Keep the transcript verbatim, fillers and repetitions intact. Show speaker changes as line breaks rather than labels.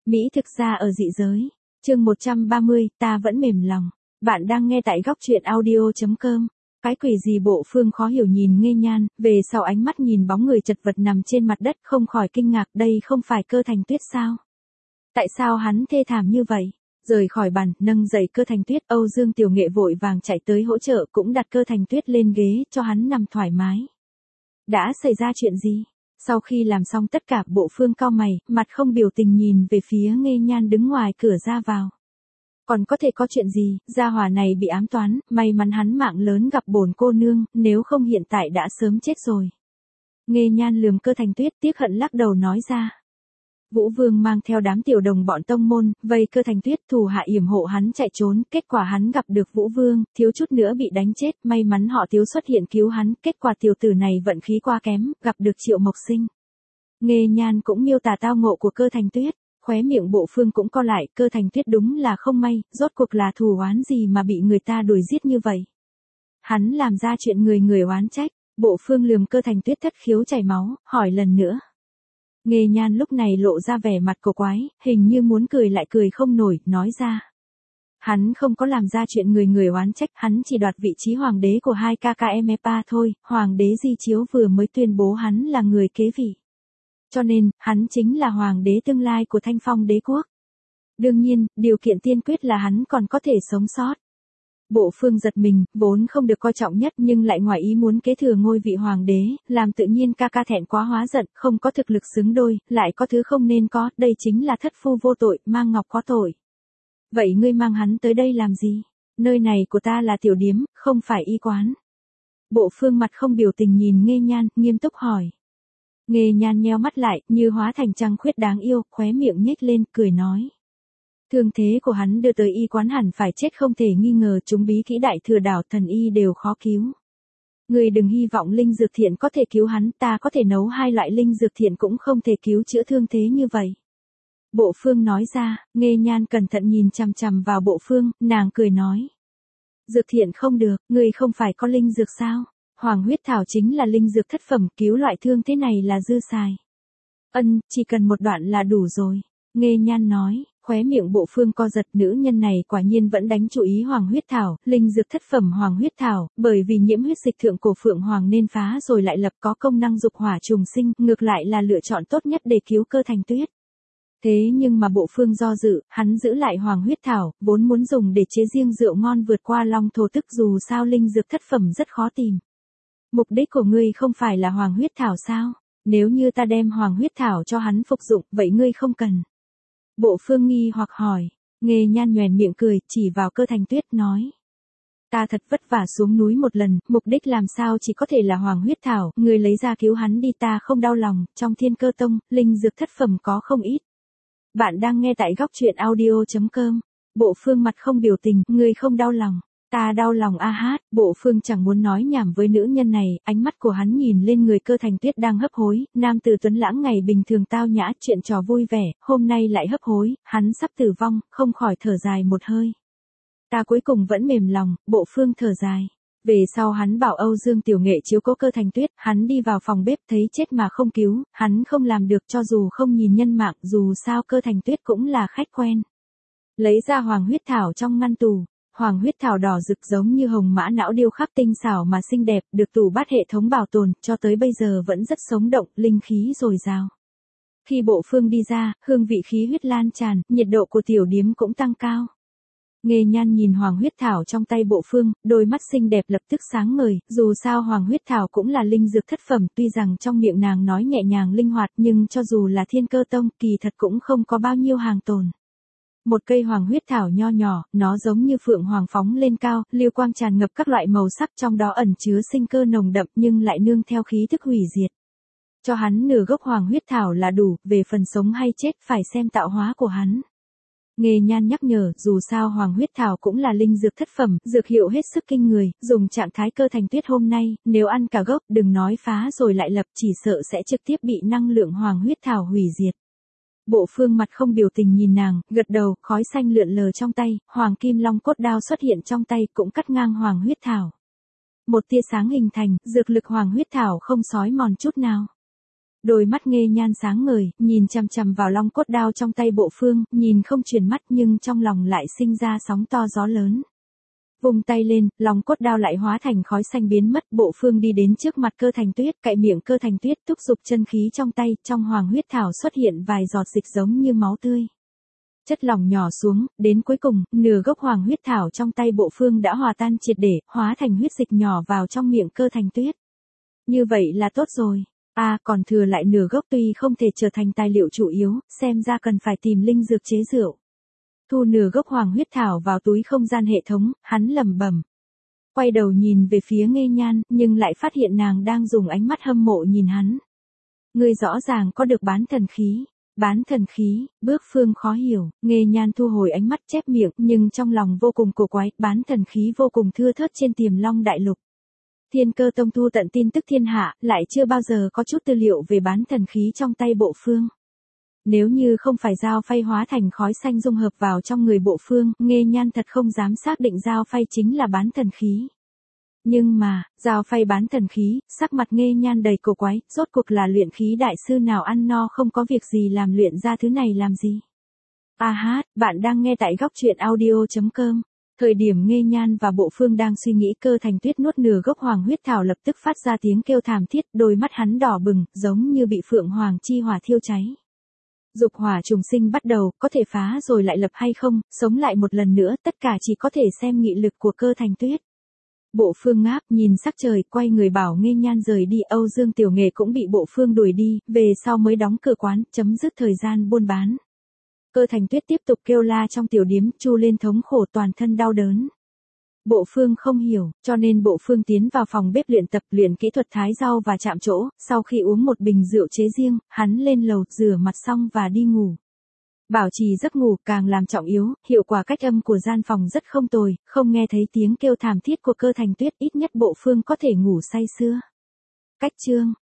Mỹ thực ra ở dị giới. Chương một trăm ba mươi, ta vẫn mềm lòng. Bạn đang nghe tại góc truyện audio chấm com. Cái quỷ gì Bộ Phương khó hiểu nhìn Nghê Nhan, về sau ánh mắt nhìn bóng người chật vật nằm trên mặt đất không khỏi kinh ngạc, đây không phải Cơ Thành Tuyết sao? Tại sao hắn thê thảm như vậy? Rời khỏi bàn, nâng dậy Cơ Thành Tuyết, Âu Dương Tiểu Nghệ vội vàng chạy tới hỗ trợ, cũng đặt Cơ Thành Tuyết lên ghế cho hắn nằm thoải mái. Đã xảy ra chuyện gì? Sau khi làm xong tất cả, Bộ Phương cau mày, mặt không biểu tình nhìn về phía Nghê Nhan đứng ngoài cửa ra vào. Còn có thể có chuyện gì, gia hỏa này bị ám toán, may mắn hắn mạng lớn gặp bổn cô nương, nếu không hiện tại đã sớm chết rồi. Nghê Nhan lườm Cơ Thành Tuyết tiếc hận lắc đầu nói ra. Vũ Vương mang theo đám tiểu đồng bọn tông môn, vây Cơ Thành Tuyết, thủ hạ yểm hộ hắn chạy trốn, kết quả hắn gặp được Vũ Vương, thiếu chút nữa bị đánh chết, may mắn họ Tiếu xuất hiện cứu hắn, kết quả tiểu tử này vận khí quá kém, gặp được Triệu Mộc Sinh. Nghê Nhan cũng miêu tả tao ngộ của Cơ Thành Tuyết, khóe miệng Bộ Phương cũng co lại, Cơ Thành Tuyết đúng là không may, rốt cuộc là thù oán gì mà bị người ta đuổi giết như vậy. Hắn làm ra chuyện người người oán trách, Bộ Phương lườm Cơ Thành Tuyết thất khiếu chảy máu, hỏi lần nữa. Nghê Nhan lúc này lộ ra vẻ mặt cổ quái, hình như muốn cười lại cười không nổi, nói ra. Hắn không có làm ra chuyện người người oán trách, hắn chỉ đoạt vị trí hoàng đế của hai ca ca em pa thôi, hoàng đế Di Chiếu vừa mới tuyên bố hắn là người kế vị. Cho nên, hắn chính là hoàng đế tương lai của Thanh Phong đế quốc. Đương nhiên, điều kiện tiên quyết là hắn còn có thể sống sót. Bộ Phương giật mình, vốn không được coi trọng nhất nhưng lại ngoài ý muốn kế thừa ngôi vị hoàng đế, làm tự nhiên ca ca thẹn quá hóa giận, không có thực lực xứng đôi, lại có thứ không nên có, đây chính là thất phu vô tội, mang ngọc có tội. Vậy ngươi mang hắn tới đây làm gì? Nơi này của ta là tiểu điếm, không phải y quán. Bộ Phương mặt không biểu tình nhìn Nghê Nhan, nghiêm túc hỏi. Nghê Nhan nheo mắt lại, như hóa thành trăng khuyết đáng yêu, khóe miệng nhếch lên, cười nói. Thương thế của hắn đưa tới y quán hẳn phải chết không thể nghi ngờ, chúng bí kỹ đại thừa đảo thần y đều khó cứu. Người đừng hy vọng linh dược thiện có thể cứu hắn, ta có thể nấu hai loại linh dược thiện cũng không thể cứu chữa thương thế như vậy. Bộ Phương nói ra, Nghê Nhan cẩn thận nhìn chằm chằm vào Bộ Phương, nàng cười nói. Dược thiện không được, người không phải có linh dược sao? Hoàng huyết thảo chính là linh dược thất phẩm, cứu loại thương thế này là dư xài. Ân, chỉ cần một đoạn là đủ rồi. Nghê Nhan nói. Khóe miệng Bộ Phương co giật, nữ nhân này quả nhiên vẫn đánh chú ý hoàng huyết thảo, linh dược thất phẩm hoàng huyết thảo, bởi vì nhiễm huyết dịch thượng cổ phượng hoàng nên phá rồi lại lập, có công năng dục hỏa trùng sinh, ngược lại là lựa chọn tốt nhất để cứu Cơ Thành Tuyết. Thế nhưng mà Bộ Phương do dự, hắn giữ lại hoàng huyết thảo, vốn muốn dùng để chế riêng rượu ngon vượt qua long thổ tức, dù sao linh dược thất phẩm rất khó tìm. Mục đích của ngươi không phải là hoàng huyết thảo sao? Nếu như ta đem hoàng huyết thảo cho hắn phục dụng, vậy ngươi không cần. Bộ Phương nghi hoặc hỏi. Nghê Nhan nhoẻn miệng cười, chỉ vào Cơ Thành Tuyết nói. Ta thật vất vả xuống núi một lần, mục đích làm sao chỉ có thể là hoàng huyết thảo, người lấy ra cứu hắn đi, ta không đau lòng, trong Thiên Cơ Tông, linh dược thất phẩm có không ít. Bạn đang nghe tại góc truyện audio chấm com. Bộ Phương mặt không biểu tình, người không đau lòng. Ta đau lòng a hát, Bộ Phương chẳng muốn nói nhảm với nữ nhân này, ánh mắt của hắn nhìn lên người Cơ Thành Tuyết đang hấp hối, nam tử tuấn lãng ngày bình thường tao nhã, chuyện trò vui vẻ, hôm nay lại hấp hối, hắn sắp tử vong, không khỏi thở dài một hơi. Ta cuối cùng vẫn mềm lòng, Bộ Phương thở dài. Về sau hắn bảo Âu Dương Tiểu Nghệ chiếu cố Cơ Thành Tuyết, hắn đi vào phòng bếp thấy chết mà không cứu, hắn không làm được cho dù không nhìn nhân mạng, dù sao Cơ Thành Tuyết cũng là khách quen. Lấy ra hoàng huyết thảo trong ngăn tủ. Hoàng huyết thảo đỏ rực giống như hồng mã não điêu khắc tinh xảo mà xinh đẹp, được tủ bát hệ thống bảo tồn, cho tới bây giờ vẫn rất sống động, linh khí dồi dào. Khi Bộ Phương đi ra, hương vị khí huyết lan tràn, nhiệt độ của tiểu điếm cũng tăng cao. Nghê Nhan nhìn hoàng huyết thảo trong tay Bộ Phương, đôi mắt xinh đẹp lập tức sáng ngời, dù sao hoàng huyết thảo cũng là linh dược thất phẩm, tuy rằng trong miệng nàng nói nhẹ nhàng linh hoạt nhưng cho dù là Thiên Cơ Tông, kỳ thật cũng không có bao nhiêu hàng tồn. Một cây hoàng huyết thảo nho nhỏ, nó giống như phượng hoàng phóng lên cao, lưu quang tràn ngập các loại màu sắc, trong đó ẩn chứa sinh cơ nồng đậm nhưng lại nương theo khí thức hủy diệt. Cho hắn nửa gốc hoàng huyết thảo là đủ, về phần sống hay chết phải xem tạo hóa của hắn. Nghê Nhan nhắc nhở, dù sao hoàng huyết thảo cũng là linh dược thất phẩm, dược hiệu hết sức kinh người, dùng trạng thái Cơ Thành Tuyết hôm nay, nếu ăn cả gốc, đừng nói phá rồi lại lập, chỉ sợ sẽ trực tiếp bị năng lượng hoàng huyết thảo hủy diệt. Bộ Phương mặt không biểu tình nhìn nàng, gật đầu, khói xanh lượn lờ trong tay, hoàng kim long cốt đao xuất hiện trong tay, cũng cắt ngang hoàng huyết thảo. Một tia sáng hình thành, dược lực hoàng huyết thảo không xói mòn chút nào. Đôi mắt Nghê Nhan sáng ngời, nhìn chằm chằm vào long cốt đao trong tay Bộ Phương, nhìn không chuyển mắt nhưng trong lòng lại sinh ra sóng to gió lớn. Vung tay lên, long cốt đao lại hóa thành khói xanh biến mất. Bộ Phương đi đến trước mặt Cơ Thành Tuyết, cạy miệng Cơ Thành Tuyết thúc giục chân khí trong tay, trong hoàng huyết thảo xuất hiện vài giọt dịch giống như máu tươi. Chất lỏng nhỏ xuống, đến cuối cùng, nửa gốc hoàng huyết thảo trong tay Bộ Phương đã hòa tan triệt để, hóa thành huyết dịch nhỏ vào trong miệng Cơ Thành Tuyết. Như vậy là tốt rồi. À, còn thừa lại nửa gốc tuy không thể trở thành tài liệu chủ yếu, xem ra cần phải tìm linh dược chế rượu. Thu nửa gốc hoàng huyết thảo vào túi không gian hệ thống, hắn lẩm bẩm. Quay đầu nhìn về phía Nghê Nhan, nhưng lại phát hiện nàng đang dùng ánh mắt hâm mộ nhìn hắn. Ngươi rõ ràng có được bán thần khí. Bán thần khí, Bước Phương khó hiểu, Nghê Nhan thu hồi ánh mắt chép miệng, nhưng trong lòng vô cùng cổ quái, bán thần khí vô cùng thưa thớt trên Tiềm Long đại lục. Thiên Cơ Tông thu tận tin tức thiên hạ, lại chưa bao giờ có chút tư liệu về bán thần khí trong tay Bộ Phương. Nếu như không phải dao phay hóa thành khói xanh dung hợp vào trong người Bộ Phương, Nghê Nhan thật không dám xác định dao phay chính là bán thần khí. Nhưng mà, dao phay bán thần khí, sắc mặt Nghê Nhan đầy cổ quái, rốt cuộc là luyện khí đại sư nào ăn no không có việc gì làm luyện ra thứ này làm gì. A hát, bạn đang nghe tại góc truyện audio chấm com. Thời điểm Nghê Nhan và Bộ Phương đang suy nghĩ, Cơ Thành Tuyết nuốt nửa gốc hoàng huyết thảo lập tức phát ra tiếng kêu thảm thiết, đôi mắt hắn đỏ bừng, giống như bị phượng hoàng chi hỏa thiêu cháy. Dục hỏa trùng sinh bắt đầu, có thể phá rồi lại lập hay không, sống lại một lần nữa, tất cả chỉ có thể xem nghị lực của Cơ Thành Tuyết. Bộ Phương ngáp, nhìn sắc trời, quay người bảo Nghê Nhan rời đi. Âu Dương Tiểu Nghề cũng bị Bộ Phương đuổi đi, về sau mới đóng cửa quán, chấm dứt thời gian buôn bán. Cơ Thành Tuyết tiếp tục kêu la trong tiểu điếm, chu lên thống khổ, toàn thân đau đớn. Bộ Phương không hiểu, cho nên Bộ Phương tiến vào phòng bếp luyện tập luyện kỹ thuật thái rau và chạm trỗ, sau khi uống một bình rượu chế riêng, hắn lên lầu, rửa mặt xong và đi ngủ. Bảo trì giấc ngủ càng làm trọng yếu, hiệu quả cách âm của gian phòng rất không tồi, không nghe thấy tiếng kêu thảm thiết của Cơ Thành Tuyết, ít nhất Bộ Phương có thể ngủ say sưa. Cách chương